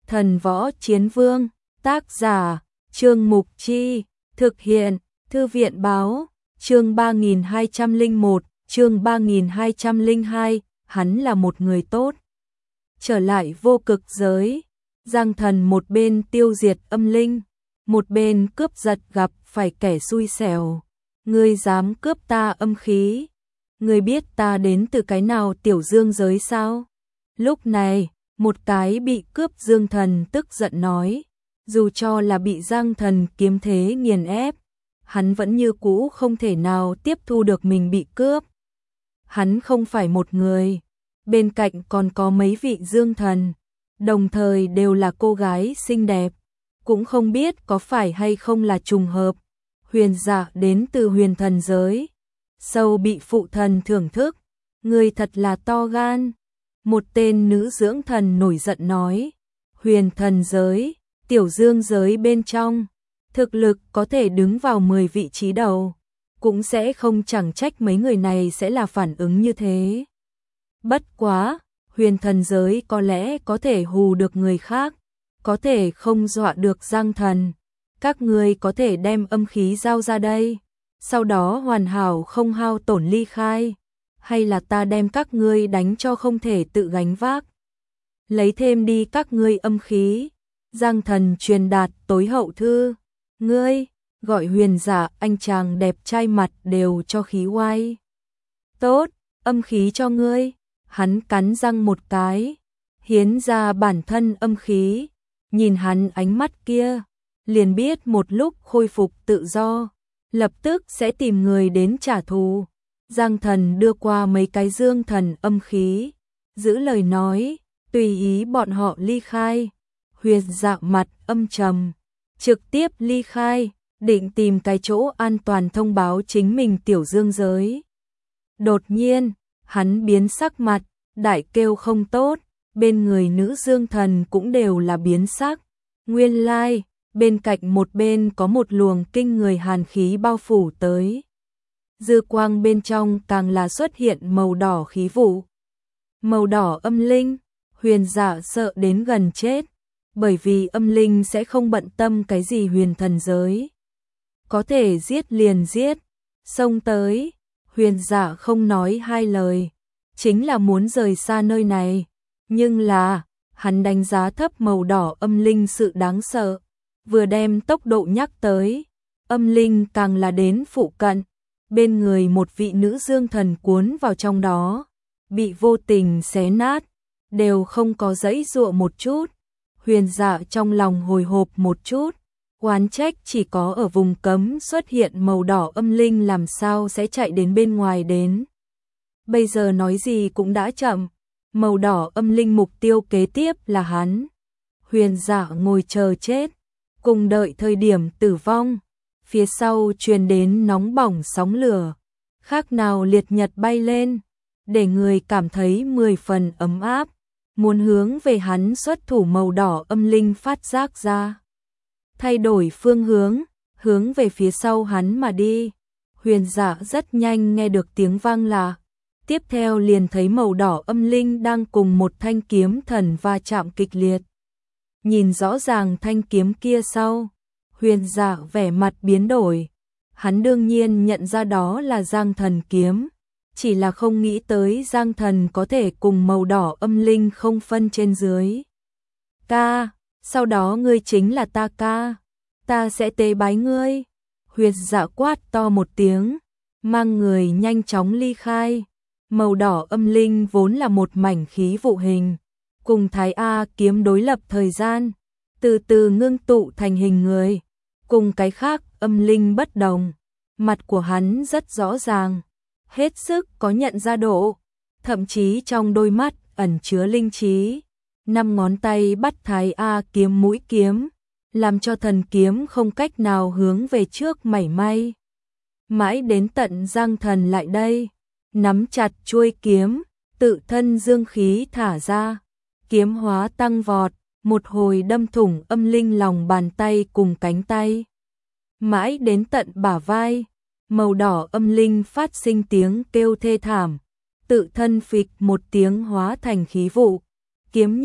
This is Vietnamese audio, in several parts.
Thần Võ Chiến Vương, tác giả, Trương Mục Chi, thực hiện, Thư viện Báo, chương 3201, chương 3202, hắn là một người tốt. Trở lại vô cực giới, Giang Thần một bên tiêu diệt âm linh, một bên cướp giật gặp phải kẻ xui xẻo. Ngươi dám cướp ta âm khí? Ngươi biết ta đến từ cái nào tiểu dương giới sao? Lúc này, một cái bị cướp Dương Thần tức giận nói, dù cho là bị Giang Thần kiếm thế nghiền ép, hắn vẫn như cũ không thể nào tiếp thu được mình bị cướp. Hắn không phải một người, bên cạnh còn có mấy vị Dương Thần, đồng thời đều là cô gái xinh đẹp, cũng không biết có phải hay không là trùng hợp. Huyền Dạ đến từ huyền thần giới, sâu bị phụ thần thưởng thức, người thật là to gan. Một tên nữ dưỡng thần nổi giận nói, huyền thần giới, tiểu dương giới bên trong, thực lực có thể đứng vào 10 vị trí đầu, cũng sẽ không chẳng trách mấy người này sẽ là phản ứng như thế. Bất quá, huyền thần giới có lẽ có thể hù được người khác, có thể không dọa được Giang Thần. Các ngươi có thể đem âm khí giao ra đây, sau đó hoàn hảo không hao tổn ly khai, hay là ta đem các ngươi đánh cho không thể tự gánh vác. Lấy thêm đi các ngươi âm khí. Giang Thần truyền đạt tối hậu thư. Ngươi, gọi Huyền Dạ, anh chàng đẹp trai mặt đều cho khí oai. Tốt, âm khí cho ngươi. Hắn cắn răng một cái, hiến ra bản thân âm khí. Nhìn hắn ánh mắt kia, liền biết một lúc khôi phục tự do, lập tức sẽ tìm người đến trả thù. Giang Thần đưa qua mấy cái Dương Thần âm khí, giữ lời nói, tùy ý bọn họ ly khai. Huyền Dạ mặt âm trầm, trực tiếp ly khai, định tìm cái chỗ an toàn thông báo chính mình tiểu dương giới. Đột nhiên, hắn biến sắc mặt, đại kêu không tốt, bên người nữ Dương Thần cũng đều là biến sắc. Nguyên lai, bên cạnh một bên có một luồng kinh người hàn khí bao phủ tới. Dư quang bên trong càng là xuất hiện màu đỏ khí vụ. Màu đỏ âm linh, Huyền Dạ sợ đến gần chết, bởi vì âm linh sẽ không bận tâm cái gì huyền thần giới. Có thể giết liền giết, xông tới, Huyền Dạ không nói hai lời, chính là muốn rời xa nơi này, nhưng là, hắn đánh giá thấp màu đỏ âm linh sự đáng sợ, vừa đem tốc độ nhắc tới, âm linh càng là đến phụ cận, bên người một vị nữ Dương Thần cuốn vào trong đó, bị vô tình xé nát, đều không có giãy giụa một chút. Huyền Dạ trong lòng hồi hộp một chút, oán trách chỉ có ở vùng cấm xuất hiện màu đỏ âm linh làm sao sẽ chạy đến bên ngoài đến. Bây giờ nói gì cũng đã chậm, màu đỏ âm linh mục tiêu kế tiếp là hắn. Huyền Dạ ngồi chờ chết, cùng đợi thời điểm tử vong. Phía sau truyền đến nóng bỏng sóng lửa, khác nào liệt nhật bay lên, để người cảm thấy 10 phần ấm áp, muốn hướng về hắn xuất thủ. Màu đỏ âm linh phát giác ra, thay đổi phương hướng, hướng về phía sau hắn mà đi. Huyền Dạ rất nhanh nghe được tiếng vang lạ, tiếp theo liền thấy màu đỏ âm linh đang cùng một thanh kiếm thần va chạm kịch liệt. Nhìn rõ ràng thanh kiếm kia sau, Huyền Dạ vẻ mặt biến đổi, hắn đương nhiên nhận ra đó là Giang Thần kiếm, chỉ là không nghĩ tới Giang Thần có thể cùng màu đỏ âm linh không phân trên dưới. Ca, sau đó ngươi chính là ta ca, ta sẽ tế bái ngươi. Huyền Dạ quát to một tiếng, mang người nhanh chóng ly khai. Màu đỏ âm linh vốn là một mảnh khí vụ hình, cùng Thái A kiếm đối lập thời gian, từ từ ngưng tụ thành hình người. Cùng cái khác âm linh bất đồng, mặt của hắn rất rõ ràng, hết sức có nhận ra độ, thậm chí trong đôi mắt ẩn chứa linh trí. 5 ngón tay bắt Thái A kiếm mũi kiếm, làm cho thần kiếm không cách nào hướng về trước mảy may. Mãi đến tận Giang Thần lại đây, nắm chặt chuôi kiếm, tự thân dương khí thả ra, kiếm hóa tăng vọt, một hồi đâm thủng âm linh lòng bàn tay cùng cánh tay. Mãi đến tận bả vai, màu đỏ âm linh phát sinh tiếng kêu thê thảm, tự thân phịch một tiếng hóa thành khí vụ. Kiếm nhất,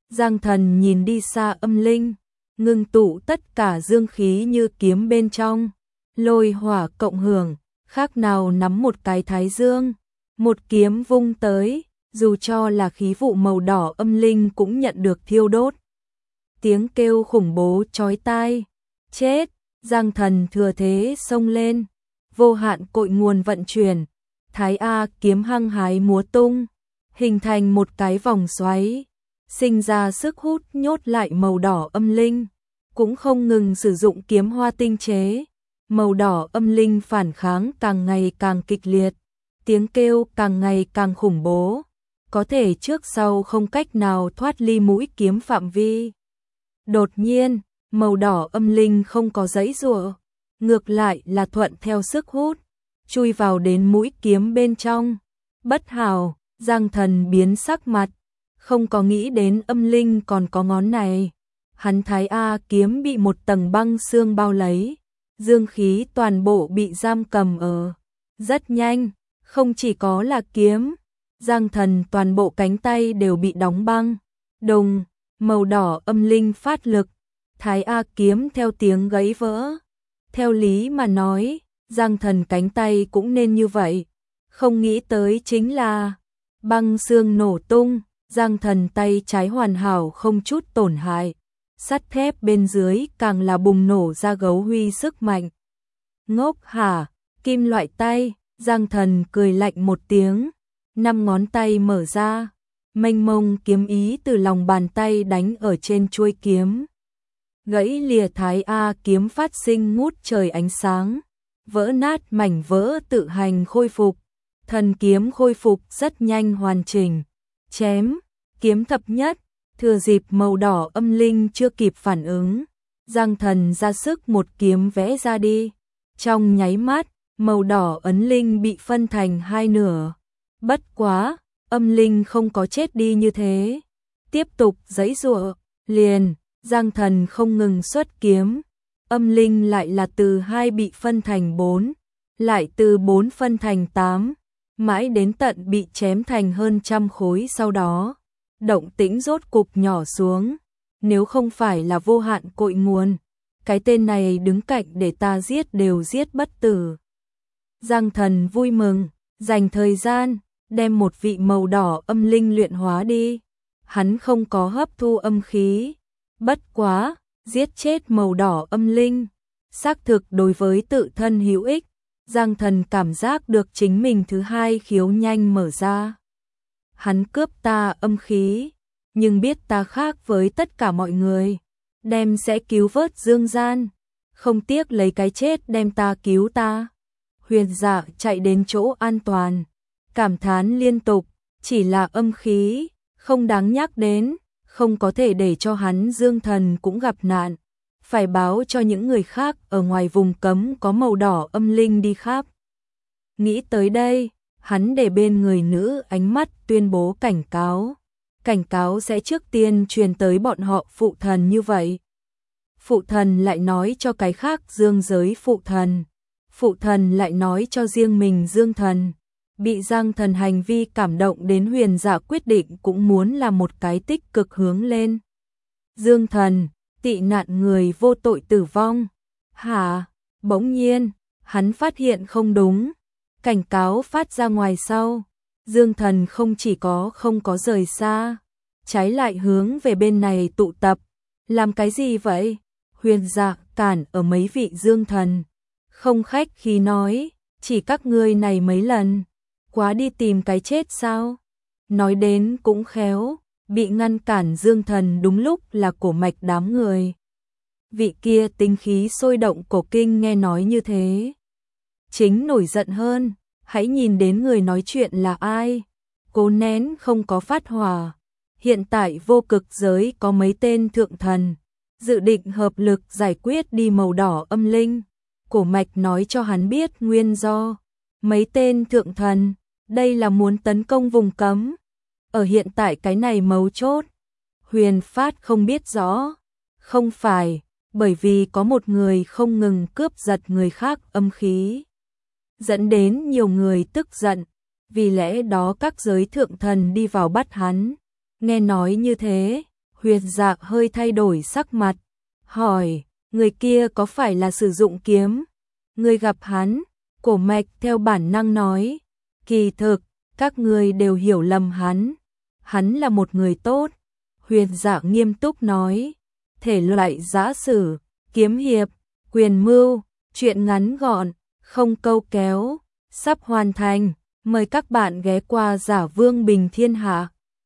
Giang Thần nhìn đi xa âm linh, ngưng tụ tất cả dương khí như kiếm bên trong, lôi hỏa cộng hưởng, khác nào nắm một cái thái dương, một kiếm vung tới, dù cho là khí vụ màu đỏ âm linh cũng nhận được thiêu đốt. Tiếng kêu khủng bố chói tai, chết, Giang Thần thừa thế xông lên, vô hạn cội nguồn vận chuyển, Thái A kiếm hăng hái múa tung, hình thành một cái vòng xoáy, sinh ra sức hút nhốt lại màu đỏ âm linh, cũng không ngừng sử dụng kiếm hoa tinh chế, màu đỏ âm linh phản kháng càng ngày càng kịch liệt, tiếng kêu càng ngày càng khủng bố, có thể trước sau không cách nào thoát ly mũi kiếm phạm vi. Đột nhiên, màu đỏ âm linh không có giãy giụa, ngược lại là thuận theo sức hút, chui vào đến mũi kiếm bên trong. Bất hảo, Giang Thần biến sắc mặt, không có nghĩ đến âm linh còn có ngón này. Hắn Thái A kiếm bị một tầng băng xương bao lấy, dương khí toàn bộ bị giam cầm ở. Rất nhanh, không chỉ có là kiếm, Giang Thần toàn bộ cánh tay đều bị đóng băng. Đùng, màu đỏ âm linh phát lực, Thái A kiếm theo tiếng gãy vỡ. Theo lý mà nói, Giang Thần cánh tay cũng nên như vậy. Không nghĩ tới chính là băng xương nổ tung, Giang Thần tay trái hoàn hảo không chút tổn hại. Sắt thép bên dưới càng là bùng nổ ra gấu huy sức mạnh. Ngốc hả, kim loại tay, Giang Thần cười lạnh một tiếng, 5 ngón tay mở ra, mênh mông kiếm ý từ lòng bàn tay đánh ở trên chuôi kiếm. Gãy lìa Thái A kiếm phát sinh ngút trời ánh sáng, vỡ nát mảnh vỡ tự hành khôi phục, thần kiếm khôi phục rất nhanh hoàn chỉnh. Chém, kiếm thập nhất, thừa dịp màu đỏ âm linh chưa kịp phản ứng, Giang Thần ra sức một kiếm vẽ ra đi. Trong nháy mắt, màu đỏ ấn linh bị phân thành 2 nửa. Bất quá, âm linh không có chết đi như thế, tiếp tục giãy giụa, liền, Giang Thần không ngừng xuất kiếm, âm linh lại là từ 2 bị phân thành 4, lại từ 4 phân thành 8, mãi đến tận bị chém thành hơn 100 khối sau đó. Động tĩnh rốt cục nhỏ xuống, nếu không phải là vô hạn cội nguồn, cái tên này đứng cạnh để ta giết đều giết bất tử. Giang Thần vui mừng, dành thời gian, đem một vị màu đỏ âm linh luyện hóa đi. Hắn không có hấp thu âm khí, bất quá, giết chết màu đỏ âm linh, xác thực đối với tự thân hữu ích. Giang Thần cảm giác được chính mình thứ 2 khiếu nhanh mở ra. Hắn cướp ta âm khí, nhưng biết ta khác với tất cả mọi người, đem sẽ cứu vớt dương gian, không tiếc lấy cái chết đem ta cứu ta. Huyền Dạ chạy đến chỗ an toàn, cảm thán liên tục, chỉ là âm khí, không đáng nhắc đến, không có thể để cho hắn Dương Thần cũng gặp nạn, phải báo cho những người khác ở ngoài vùng cấm có màu đỏ âm linh đi khắp. Nghĩ tới đây, hắn để bên người nữ ánh mắt tuyên bố cảnh cáo sẽ trước tiên truyền tới bọn họ phụ thần như vậy. Phụ thần lại nói cho cái khác dương giới phụ thần lại nói cho riêng mình Dương Thần. Bị Giang Thần hành vi cảm động đến Huyền Dạ quyết định cũng muốn là một cái tích cực hướng lên. Dương Thần, tị nạn người vô tội tử vong. Hả? Bỗng nhiên, hắn phát hiện không đúng. Cảnh cáo phát ra ngoài sau, Dương Thần không chỉ không có rời xa, trái lại hướng về bên này tụ tập. Làm cái gì vậy? Huyền Dạ cản ở mấy vị Dương Thần, không khách khí nói, chỉ các ngươi này mấy lần, quá đi tìm cái chết sao? Nói đến cũng khéo, bị ngăn cản Dương Thần đúng lúc là cổ mạch đám người. Vị kia tinh khí sôi động cổ kinh nghe nói như thế, chính nổi giận hơn, hãy nhìn đến người nói chuyện là ai, cố nén không có phát hỏa. Hiện tại vô cực giới có mấy tên thượng thần, dự định hợp lực giải quyết đi màu đỏ âm linh. Cổ mạch nói cho hắn biết nguyên do. Mấy tên thượng thần, đây là muốn tấn công vùng cấm. Ở hiện tại cái này mấu chốt. Huyền Phát không biết rõ. Không phải, bởi vì có một người không ngừng cướp giật người khác âm khí, dẫn đến nhiều người tức giận. Vì lẽ đó các giới thượng thần đi vào bắt hắn. Nghe nói như thế, Huyền Dạ hơi thay đổi sắc mặt, hỏi, người kia có phải là sử dụng kiếm? Người gặp hắn, Cổ Mạch theo bản năng nói, kỳ thực, các người đều hiểu lầm hắn là một người tốt. Huyền Dạ nghiêm túc nói, thể loại giã sử, kiếm hiệp, quyền mưu, truyện ngắn gọn, không câu kéo, sắp hoàn thành, mời các bạn ghé qua Giả Vương Bình Thiên Hạ.